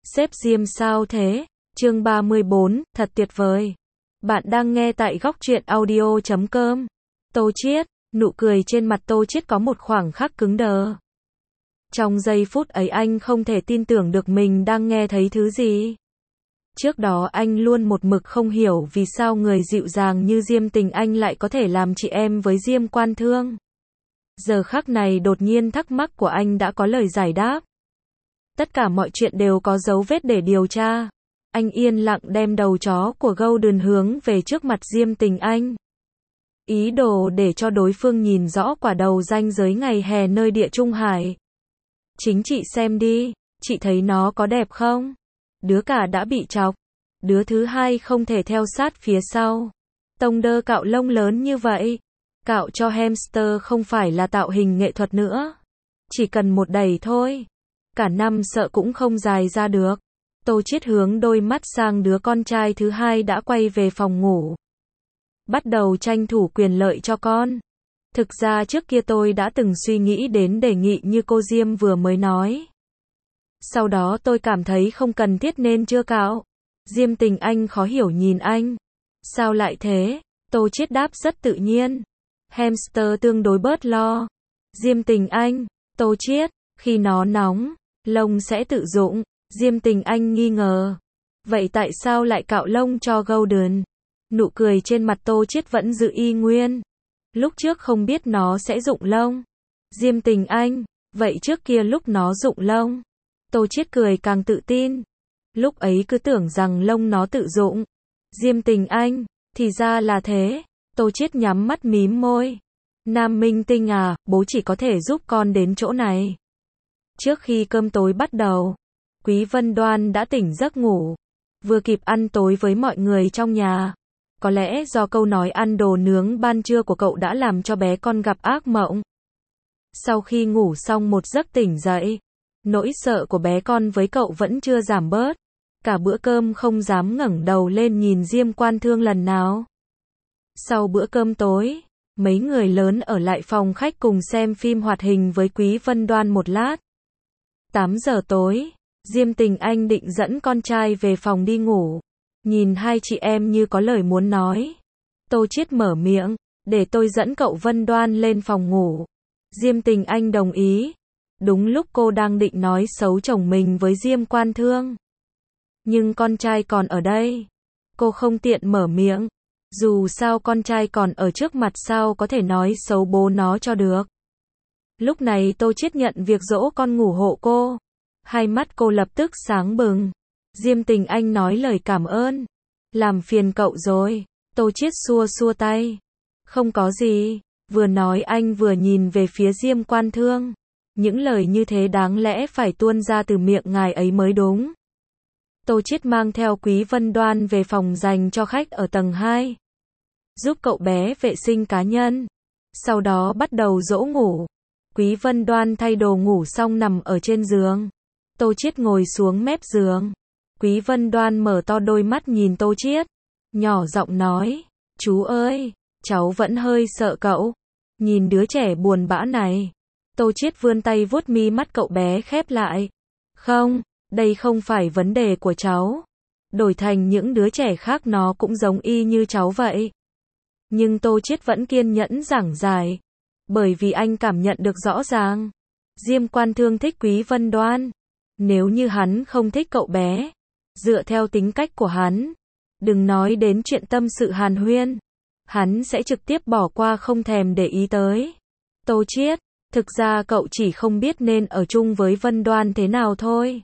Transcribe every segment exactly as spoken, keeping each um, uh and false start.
Sếp Diêm sao thế? Chương ba mươi bốn, thật tuyệt vời. Bạn đang nghe tại góc truyện audio chấm com. Tô Chiết, nụ cười trên mặt Tô Chiết có một khoảng khắc cứng đờ. Trong giây phút ấy anh không thể tin tưởng được mình đang nghe thấy thứ gì. Trước đó anh luôn một mực không hiểu vì sao người dịu dàng như Diêm Tình Anh lại có thể làm chị em với Diêm Quan Thương. Giờ khắc này đột nhiên thắc mắc của anh đã có lời giải đáp. Tất cả mọi chuyện đều có dấu vết để điều tra. Anh yên lặng đem đầu chó của Golden hướng về trước mặt Diêm Tình Anh. Ý đồ để cho đối phương nhìn rõ quả đầu ranh giới ngày hè nơi địa Trung Hải. Chính chị xem đi, chị thấy nó có đẹp không? Đứa cả đã bị chọc. Đứa thứ hai không thể theo sát phía sau. Tông đơ cạo lông lớn như vậy. Cạo cho hamster không phải là tạo hình nghệ thuật nữa. Chỉ cần một đẩy thôi. Cả năm sợ cũng không dài ra được. Tô Chiết hướng đôi mắt sang đứa con trai thứ hai đã quay về phòng ngủ. Bắt đầu tranh thủ quyền lợi cho con. Thực ra trước kia tôi đã từng suy nghĩ đến đề nghị như cô Diêm vừa mới nói. Sau đó tôi cảm thấy không cần thiết nên chưa cạo. Diêm Tình Anh khó hiểu nhìn anh. Sao lại thế? Tô Chiết đáp rất tự nhiên. Hamster tương đối bớt lo. Diêm Tình Anh, Tô Chiết, khi nó nóng, lông sẽ tự rụng. Diêm Tình Anh nghi ngờ. Vậy tại sao lại cạo lông cho Golden? Nụ cười trên mặt Tô Chiết vẫn giữ y nguyên. Lúc trước không biết nó sẽ rụng lông. Diêm Tình Anh, vậy trước kia lúc nó rụng lông. Tô Chiết cười càng tự tin. Lúc ấy cứ tưởng rằng lông nó tự rụng. Diêm Tình Anh, thì ra là thế. Tô Chiết nhắm mắt mím môi. Nam minh tinh à, bố chỉ có thể giúp con đến chỗ này. Trước khi cơm tối bắt đầu, Quý Vân Đoan đã tỉnh giấc ngủ. Vừa kịp ăn tối với mọi người trong nhà. Có lẽ do câu nói ăn đồ nướng ban trưa của cậu đã làm cho bé con gặp ác mộng. Sau khi ngủ xong một giấc tỉnh dậy, nỗi sợ của bé con với cậu vẫn chưa giảm bớt. Cả bữa cơm không dám ngẩng đầu lên nhìn Diêm Quan Thương lần nào. Sau bữa cơm tối, mấy người lớn ở lại phòng khách cùng xem phim hoạt hình với Quý Vân Đoan một lát. tám giờ tối, Diêm Tình Anh định dẫn con trai về phòng đi ngủ. Nhìn hai chị em như có lời muốn nói. Tô Chiết mở miệng, để tôi dẫn cậu Vân Đoan lên phòng ngủ. Diêm Tình Anh đồng ý. Đúng lúc cô đang định nói xấu chồng mình với Diêm Quan Thương. Nhưng con trai còn ở đây. Cô không tiện mở miệng. Dù sao con trai còn ở trước mặt sao có thể nói xấu bố nó cho được. Lúc này Tô Chiết nhận việc dỗ con ngủ hộ cô. Hai mắt cô lập tức sáng bừng. Diêm Tình Anh nói lời cảm ơn. Làm phiền cậu rồi. Tô Chiết xua xua tay. Không có gì. Vừa nói anh vừa nhìn về phía Diêm Quan Thương. Những lời như thế đáng lẽ phải tuôn ra từ miệng ngài ấy mới đúng. Tô Chiết mang theo Quý Vân Đoan về phòng dành cho khách ở tầng hai. Giúp cậu bé vệ sinh cá nhân. Sau đó bắt đầu dỗ ngủ. Quý Vân Đoan thay đồ ngủ xong nằm ở trên giường. Tô Chiết ngồi xuống mép giường. Quý Vân Đoan mở to đôi mắt nhìn Tô Chiết. Nhỏ giọng nói. Chú ơi, cháu vẫn hơi sợ cậu. Nhìn đứa trẻ buồn bã này. Tô Chiết vươn tay vuốt mi mắt cậu bé khép lại. Không, đây không phải vấn đề của cháu. Đổi thành những đứa trẻ khác nó cũng giống y như cháu vậy. Nhưng Tô Chiết vẫn kiên nhẫn giảng giải. Bởi vì anh cảm nhận được rõ ràng. Diêm Quan Thương thích Quý Vân Đoan. Nếu như hắn không thích cậu bé. Dựa theo tính cách của hắn. Đừng nói đến chuyện tâm sự hàn huyên. Hắn sẽ trực tiếp bỏ qua không thèm để ý tới. Tô Chiết, thực ra cậu chỉ không biết nên ở chung với Vân Đoan thế nào thôi.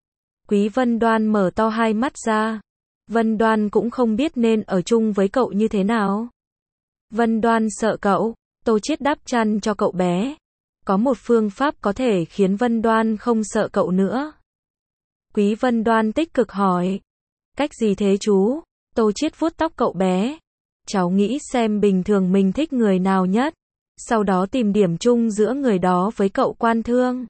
Quý Vân Đoan mở to hai mắt ra. Vân Đoan cũng không biết nên ở chung với cậu như thế nào. Vân Đoan sợ cậu. Tô Chiết đắp chăn cho cậu bé. Có một phương pháp có thể khiến Vân Đoan không sợ cậu nữa. Quý Vân Đoan tích cực hỏi. Cách gì thế chú? Tô Chiết vuốt tóc cậu bé. Cháu nghĩ xem bình thường mình thích người nào nhất. Sau đó tìm điểm chung giữa người đó với cậu Quan Thương.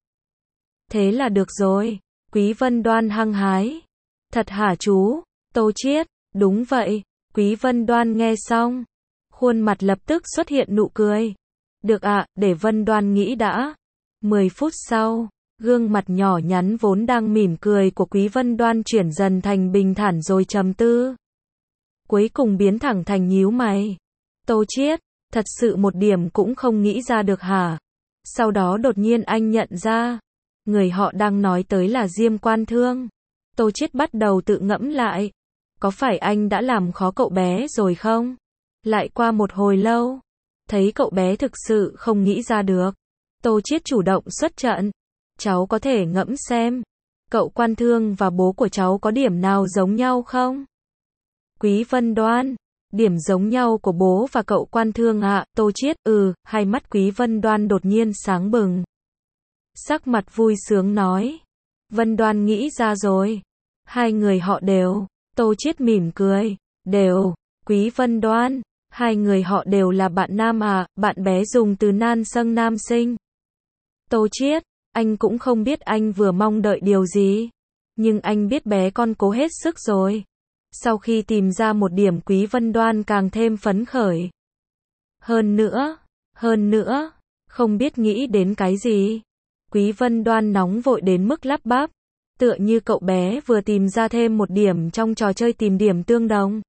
Thế là được rồi. Quý Vân Đoan hăng hái. Thật hả chú? Tô Chiết, đúng vậy. Quý Vân Đoan nghe xong. Khuôn mặt lập tức xuất hiện nụ cười. Được ạ, à, để Vân Đoan nghĩ đã. mười phút sau, Gương mặt nhỏ nhắn vốn đang mỉm cười của Quý Vân Đoan chuyển dần thành bình thản rồi trầm tư. Cuối cùng biến thẳng thành nhíu mày. Tô Chiết, thật sự một điểm cũng không nghĩ ra được hả? Sau đó đột nhiên anh nhận ra, người họ đang nói tới là Diêm Quan Thương. Tô Chiết bắt đầu tự ngẫm lại. Có phải anh đã làm khó cậu bé rồi không? Lại qua một hồi lâu, thấy cậu bé thực sự không nghĩ ra được. Tô Chiết chủ động xuất trận. Cháu có thể ngẫm xem, cậu Quan Thương và bố của cháu có điểm nào giống nhau không? Quý Vân Đoan, điểm giống nhau của bố và cậu Quan Thương ạ. Tô Chiết, ừ, hai mắt Quý Vân Đoan đột nhiên sáng bừng. Sắc mặt vui sướng nói, Vân Đoan nghĩ ra rồi. Hai người họ đều. Tô Chiết mỉm cười, đều. Quý Vân Đoan, hai người họ đều là bạn nam à? Bạn bé dùng từ nan sâng nam sinh. Tô Chiết, anh cũng không biết anh vừa mong đợi điều gì. Nhưng anh biết bé con cố hết sức rồi. Sau khi tìm ra một điểm, Quý Vân Đoan càng thêm phấn khởi. Hơn nữa, hơn nữa, không biết nghĩ đến cái gì. Quý Vân Đoan nóng vội đến mức lắp bắp. Tựa như cậu bé vừa tìm ra thêm một điểm trong trò chơi tìm điểm tương đồng.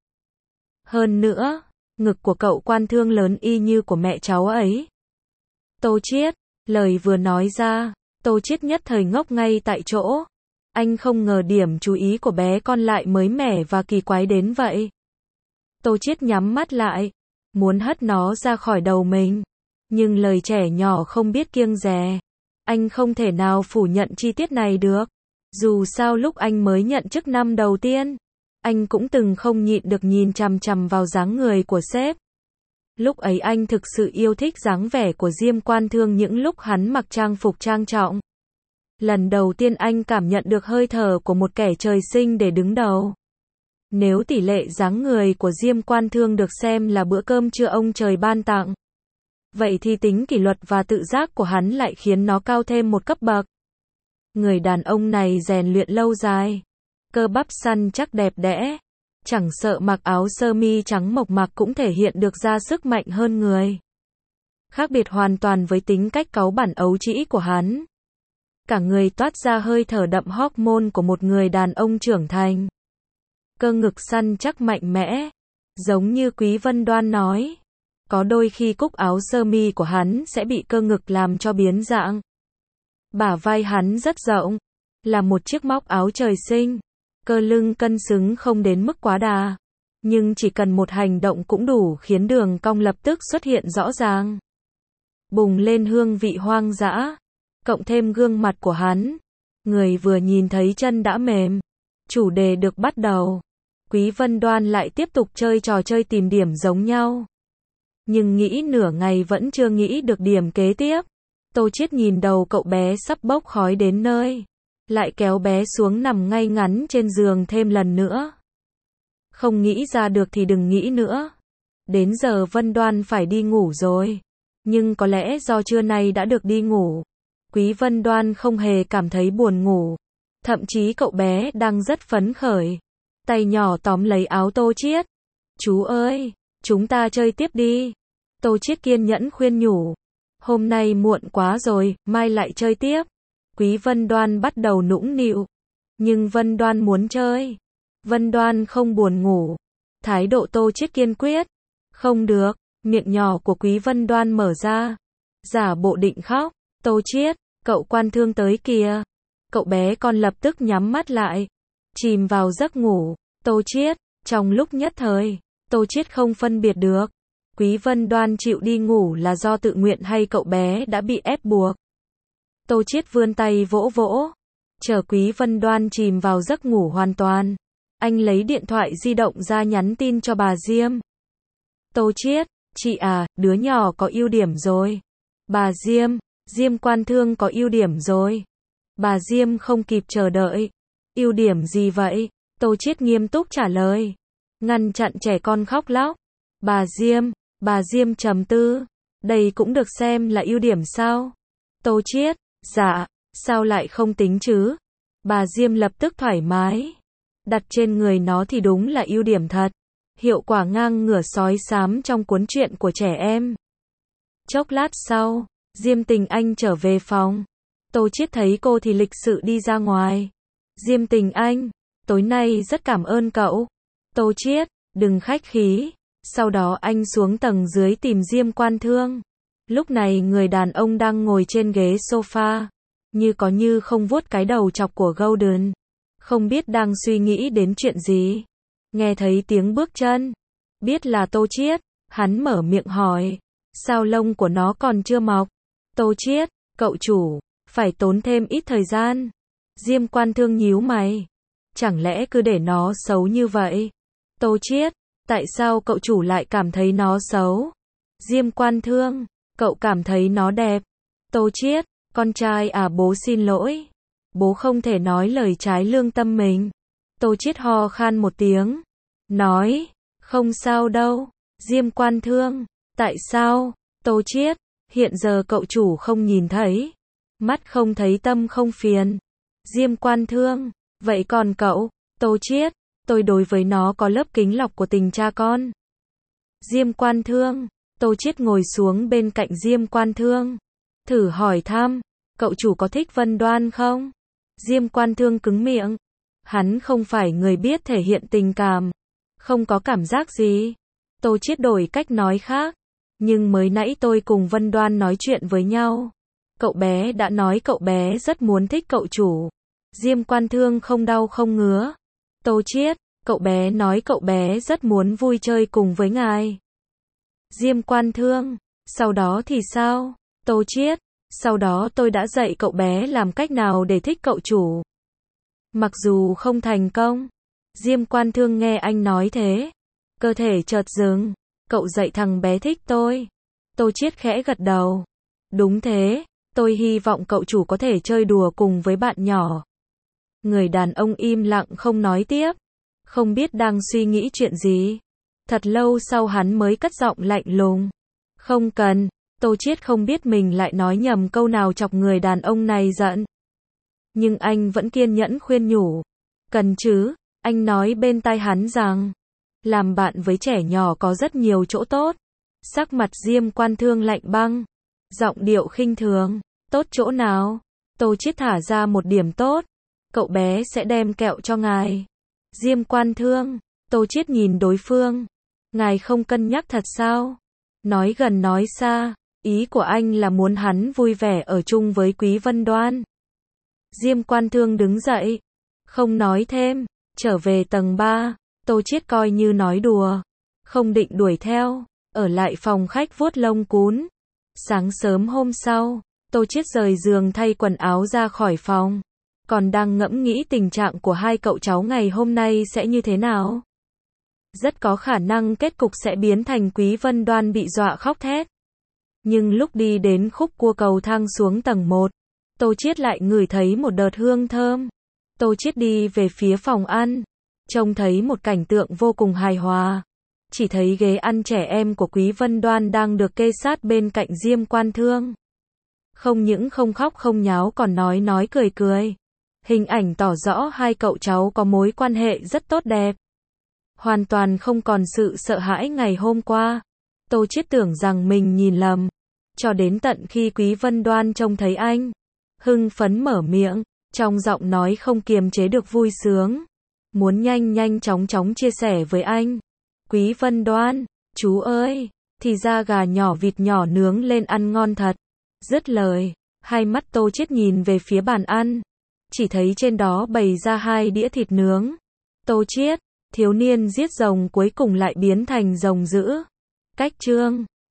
Hơn nữa, ngực của cậu Quan Thương lớn y như của mẹ cháu ấy. Tô Chiết, lời vừa nói ra, Tô Chiết nhất thời ngốc ngay tại chỗ. Anh không ngờ điểm chú ý của bé con lại mới mẻ và kỳ quái đến vậy. Tô Chiết nhắm mắt lại, muốn hất nó ra khỏi đầu mình. Nhưng lời trẻ nhỏ không biết kiêng dè. Anh không thể nào phủ nhận chi tiết này được. Dù sao lúc anh mới nhận chức năm đầu tiên, anh cũng từng không nhịn được nhìn chằm chằm vào dáng người của sếp. Lúc ấy anh thực sự yêu thích dáng vẻ của Diêm Quan Thương những lúc hắn mặc trang phục trang trọng. Lần đầu tiên anh cảm nhận được hơi thở của một kẻ trời sinh để đứng đầu. Nếu tỷ lệ dáng người của Diêm Quan Thương được xem là bữa cơm trưa ông trời ban tặng, vậy thì tính kỷ luật và tự giác của hắn lại khiến nó cao thêm một cấp bậc. Người đàn ông này rèn luyện lâu dài, cơ bắp săn chắc đẹp đẽ, chẳng sợ mặc áo sơ mi trắng mộc mạc cũng thể hiện được ra sức mạnh hơn người. Khác biệt hoàn toàn với tính cách cáu bẳn ấu trĩ của hắn. Cả người toát ra hơi thở đậm hormone của một người đàn ông trưởng thành. Cơ ngực săn chắc mạnh mẽ, giống như Quý Vân Đoan nói. Có đôi khi cúc áo sơ mi của hắn sẽ bị cơ ngực làm cho biến dạng. Bả vai hắn rất rộng, là một chiếc móc áo trời sinh. Cơ lưng cân xứng không đến mức quá đà, nhưng chỉ cần một hành động cũng đủ khiến đường cong lập tức xuất hiện rõ ràng. Bùng lên hương vị hoang dã, cộng thêm gương mặt của hắn, người vừa nhìn thấy chân đã mềm. Chủ đề được bắt đầu. Quý Vân Đoan lại tiếp tục chơi trò chơi tìm điểm giống nhau. Nhưng nghĩ nửa ngày vẫn chưa nghĩ được điểm kế tiếp. Tô Chiết nhìn đầu cậu bé sắp bốc khói đến nơi, lại kéo bé xuống nằm ngay ngắn trên giường thêm lần nữa. Không nghĩ ra được thì đừng nghĩ nữa. Đến giờ Vân Đoan phải đi ngủ rồi. Nhưng có lẽ do trưa nay đã được đi ngủ, Quý Vân Đoan không hề cảm thấy buồn ngủ. Thậm chí cậu bé đang rất phấn khởi. Tay nhỏ tóm lấy áo Tô Chiết. Chú ơi, chúng ta chơi tiếp đi. Tô Chiết kiên nhẫn khuyên nhủ. Hôm nay muộn quá rồi, mai lại chơi tiếp. Quý Vân Đoan bắt đầu nũng nịu. Nhưng Vân Đoan muốn chơi. Vân Đoan không buồn ngủ. Thái độ Tô Chiết kiên quyết. Không được, miệng nhỏ của Quý Vân Đoan mở ra. Giả bộ định khóc. Tô Chiết, cậu Quan Thương tới kìa. Cậu bé con lập tức nhắm mắt lại, chìm vào giấc ngủ. Tô Chiết, trong lúc nhất thời, Tô Chiết không phân biệt được. Quý Vân Đoan chịu đi ngủ là do tự nguyện hay cậu bé đã bị ép buộc. Tô Chiết vươn tay vỗ vỗ. Chờ Quý Vân Đoan chìm vào giấc ngủ hoàn toàn. Anh lấy điện thoại di động ra nhắn tin cho bà Diêm. Tô Chiết, chị à, đứa nhỏ có ưu điểm rồi. Bà Diêm, Diêm Quan Thương có ưu điểm rồi. Bà Diêm không kịp chờ đợi. Ưu điểm gì vậy? Tô Chiết nghiêm túc trả lời. Ngăn chặn trẻ con khóc lóc. Bà Diêm, bà Diêm trầm tư. Đây cũng được xem là ưu điểm sao? Tô Chiết, dạ, sao lại không tính chứ? Bà Diêm lập tức thoải mái. Đặt trên người nó thì đúng là ưu điểm thật. Hiệu quả ngang ngửa sói xám trong cuốn truyện của trẻ em. Chốc lát sau, Diêm Tình Anh trở về phòng. Tô Chiết thấy cô thì lịch sự đi ra ngoài. Diêm Tình Anh, tối nay rất cảm ơn cậu. Tô Chiết, đừng khách khí. Sau đó anh xuống tầng dưới tìm Diêm Quan Thương. Lúc này người đàn ông đang ngồi trên ghế sofa, như có như không vuốt cái đầu chọc của Golden. Không biết đang suy nghĩ đến chuyện gì. Nghe thấy tiếng bước chân, biết là Tô Chiết, hắn mở miệng hỏi, sao lông của nó còn chưa mọc? Tô Chiết, cậu chủ, phải tốn thêm ít thời gian. Diêm Quan Thương nhíu mày, chẳng lẽ cứ để nó xấu như vậy? Tô Chiết, tại sao cậu chủ lại cảm thấy nó xấu? Diêm Quan Thương, cậu cảm thấy nó đẹp. Tô Chiết, con trai à, bố xin lỗi. Bố không thể nói lời trái lương tâm mình. Tô Chiết ho khan một tiếng, nói, không sao đâu. Diêm Quan Thương, tại sao? Tô Chiết, hiện giờ cậu chủ không nhìn thấy. Mắt không thấy tâm không phiền. Diêm Quan Thương, vậy còn cậu? Tô Chiết, tôi đối với nó có lớp kính lọc của tình cha con. Diêm Quan Thương, Tô Chiết ngồi xuống bên cạnh Diêm Quan Thương, thử hỏi thăm, cậu chủ có thích Vân Đoan không? Diêm Quan Thương cứng miệng. Hắn không phải người biết thể hiện tình cảm. Không có cảm giác gì. Tô Chiết đổi cách nói khác. Nhưng mới nãy tôi cùng Vân Đoan nói chuyện với nhau. Cậu bé đã nói cậu bé rất muốn thích cậu chủ. Diêm Quan Thương không đau không ngứa. Tô Chiết, cậu bé nói cậu bé rất muốn vui chơi cùng với ngài. Diêm Quan Thương, sau đó thì sao? Tô Chiết, sau đó tôi đã dạy cậu bé làm cách nào để thích cậu chủ. Mặc dù không thành công. Diêm Quan Thương nghe anh nói thế, cơ thể chợt dừng. Cậu dạy thằng bé thích tôi. Tô Chiết khẽ gật đầu. Đúng thế, tôi hy vọng cậu chủ có thể chơi đùa cùng với bạn nhỏ. Người đàn ông im lặng không nói tiếp. Không biết đang suy nghĩ chuyện gì. Thật lâu sau hắn mới cất giọng lạnh lùng. Không cần. Tô Chiết không biết mình lại nói nhầm câu nào chọc người đàn ông này giận. Nhưng anh vẫn kiên nhẫn khuyên nhủ. Cần chứ, anh nói bên tai hắn rằng, làm bạn với trẻ nhỏ có rất nhiều chỗ tốt. Sắc mặt Diêm Quan Thương lạnh băng, giọng điệu khinh thường. Tốt chỗ nào? Tô Chiết thả ra một điểm tốt. Cậu bé sẽ đem kẹo cho ngài. Diêm Quan Thương, Tô Chiết nhìn đối phương. Ngài không cân nhắc thật sao? Nói gần nói xa, ý của anh là muốn hắn vui vẻ ở chung với Quý Vân Đoan. Diêm Quan Thương đứng dậy, không nói thêm, trở về tầng ba. Tô Chiết coi như nói đùa, không định đuổi theo, ở lại phòng khách vuốt lông cún. Sáng sớm hôm sau, Tô Chiết rời giường thay quần áo ra khỏi phòng, còn đang ngẫm nghĩ tình trạng của hai cậu cháu ngày hôm nay sẽ như thế nào. Rất có khả năng kết cục sẽ biến thành Quý Vân Đoan bị dọa khóc thét. Nhưng lúc đi đến khúc cua cầu thang xuống tầng một, Tô Chiết lại ngửi thấy một đợt hương thơm. Tô Chiết đi về phía phòng ăn, trông thấy một cảnh tượng vô cùng hài hòa. Chỉ thấy ghế ăn trẻ em của Quý Vân Đoan đang được kê sát bên cạnh Diêm Quan Thương. Không những không khóc không nháo còn nói nói cười cười. Hình ảnh tỏ rõ hai cậu cháu có mối quan hệ rất tốt đẹp. Hoàn toàn không còn sự sợ hãi ngày hôm qua. Tô Chiết tưởng rằng mình nhìn lầm. Cho đến tận khi Quý Vân Đoan trông thấy anh, hưng phấn mở miệng, trong giọng nói không kiềm chế được vui sướng. Muốn nhanh nhanh chóng chóng chia sẻ với anh. Quý Vân Đoan, chú ơi, thì ra gà nhỏ vịt nhỏ nướng lên ăn ngon thật. Dứt lời, hai mắt Tô Chiết nhìn về phía bàn ăn. Chỉ thấy trên đó bày ra hai đĩa thịt nướng. Tô Chiết, thiếu niên giết rồng cuối cùng lại biến thành rồng dữ. Cách chương